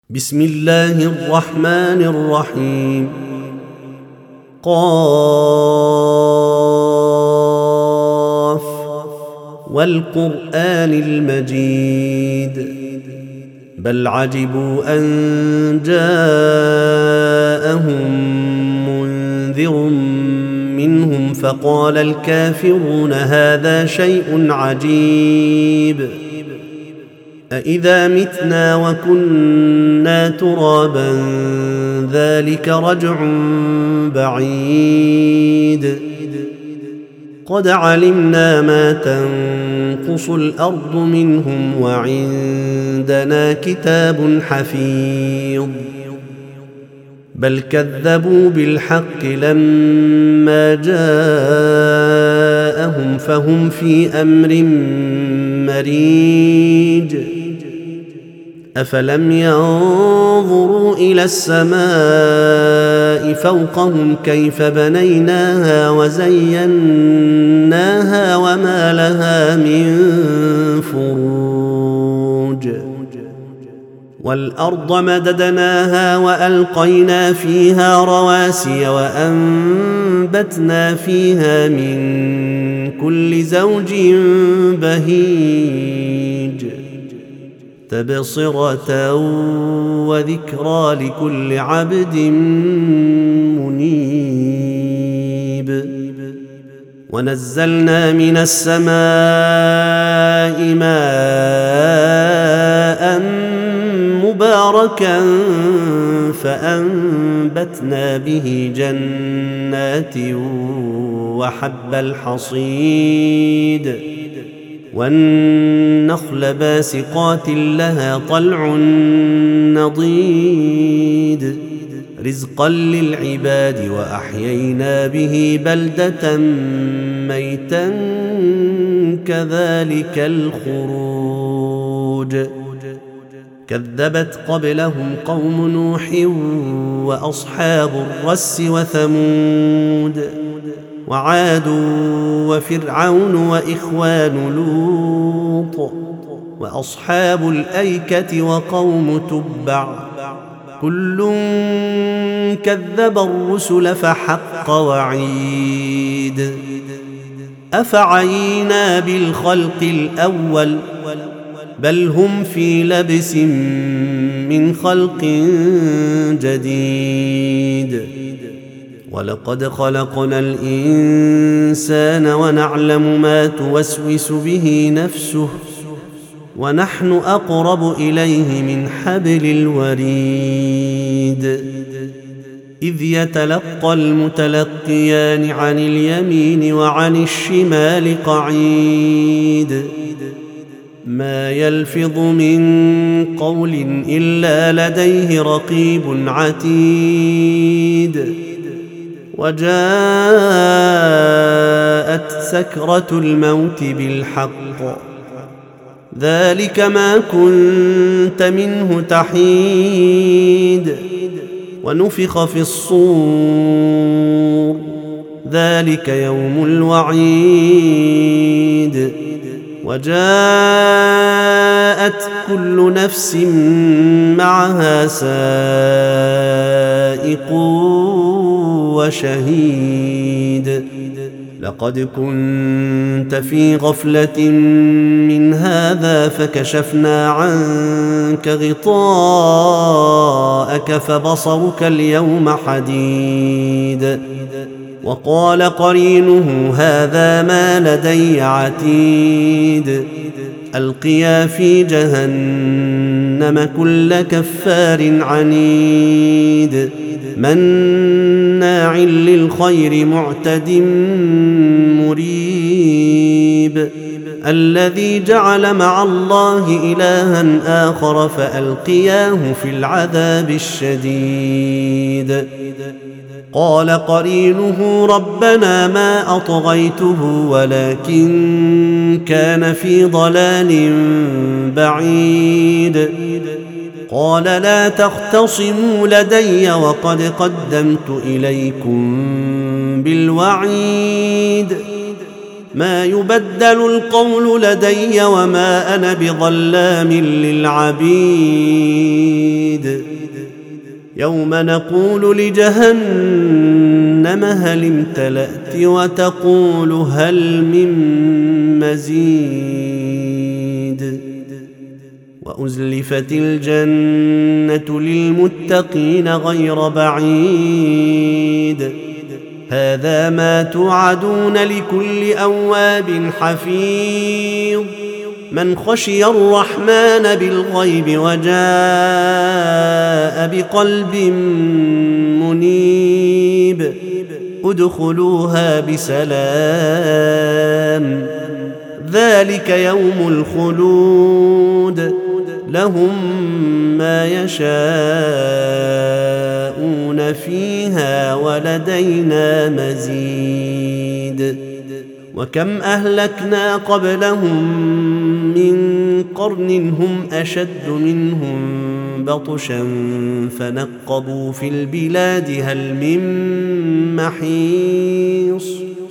بسم الله الرحمن الرحيم. قاف والقرآن المجيد بل عجبوا أن جاءهم منذر منهم فقال الكافرون هذا شيء عجيب أإذا متنا وكنا ترابا ذلك رجع بعيد قد علمنا ما تنقص الأرض منهم وعندنا كتاب حفيظ بل كذبوا بالحق لما جاءهم فهم في أمر مريج أفلم ينظروا إلى السماء فوقهم كيف بنيناها وزيناها وما لها من فروج والأرض مددناها وألقينا فيها رواسي وأنبتنا فيها من كل زوج بهيج تبصرة وذكرى لكل عبد منيب ونزلنا من السماء ماء مباركا فأنبتنا به جنات وحب الحصيد والنخل باسقات لها طلع نضيد رزقا للعباد وأحيينا به بلدة ميتا كذلك الخروج كذبت قبلهم قوم نوح وأصحاب الرس وثمود وعاد وفرعون وإخوان لوط وأصحاب الأيكة وقوم تبع كل كذب الرسل فحق وعيد أفعينا بالخلق الأول بل هم في لبس من خلق جديد ولقد خلقنا الإنسان ونعلم ما توسوس به نفسه ونحن أقرب إليه من حبل الوريد إذ يتلقى المتلقيان عن اليمين وعن الشمال قعيد ما يلفظ من قول إلا لديه رقيب عتيد وجاءت سكرة الموت بالحق ذلك ما كنت منه تحيد ونفخ في الصور ذلك يوم الوعيد وجاءت كل نفس معها سائق وشهيد لقد كنت في غفلة من هذا فكشفنا عنك غطاءك فبصرك اليوم حديد وقال قرينه هذا ما لدي عتيد ألقيا في جهنم كل كفار عنيد مناع للخير معتد مريب الذي جعل مع الله إلها آخر فألقياه في العذاب الشديد قال قرينه ربنا ما أطغيته ولكن كان في ضلال بعيد قال لا تختصموا لدي وقد قدمت إليكم بالوعيد ما يبدل القول لدي وما أنا بظلام للعبيد يوم نقول لجهنم هل امتلأت وتقول هل من مزيد وأزلفت الجنة للمتقين غير بعيد هذا ما توعدون لكل أواب حفيظ من خشي الرحمن بالغيب وجاء بقلب منيب ادخلوها بسلام ذلك يوم الخلود لهم ما يشاءون فيها ولدينا مزيد وكم أهلكنا قبلهم من قرن هم أشد منهم بطشا فنقبوا في البلاد هل من محيص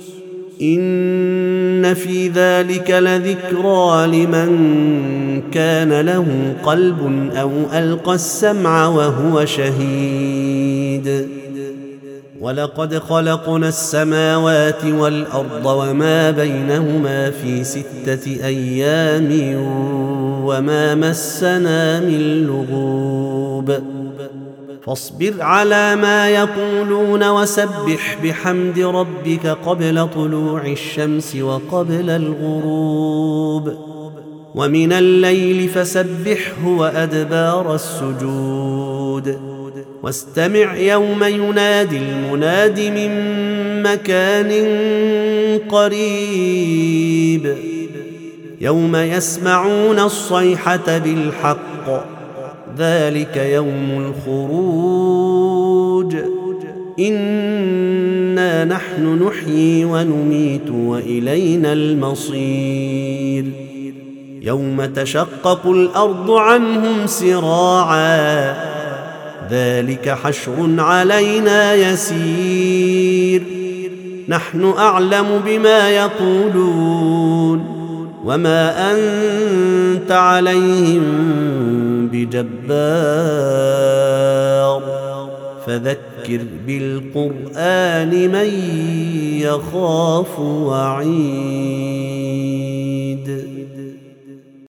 إن في ذلك لذكرى لمن كان له قلب أو ألقى السمع وهو شهيد ولقد خلقنا السماوات والأرض وما بينهما في 6 أيام وما مسنا من لغوب فاصبر على ما يقولون وسبح بحمد ربك قبل طلوع الشمس وقبل الغروب ومن الليل فسبحه وأدبار السجود واستمع يوم ينادي المناد من مكان قريب يوم يسمعون الصيحة بالحق ذلك يوم الخروج إنا نحن نحيي ونميت وإلينا المصير يوم تشقق الأرض عنهم سراعا ذلك حشر علينا يسير نحن أعلم بما يقولون وما أنت عليهم بجبار فذكر بالقرآن من يخاف وعيد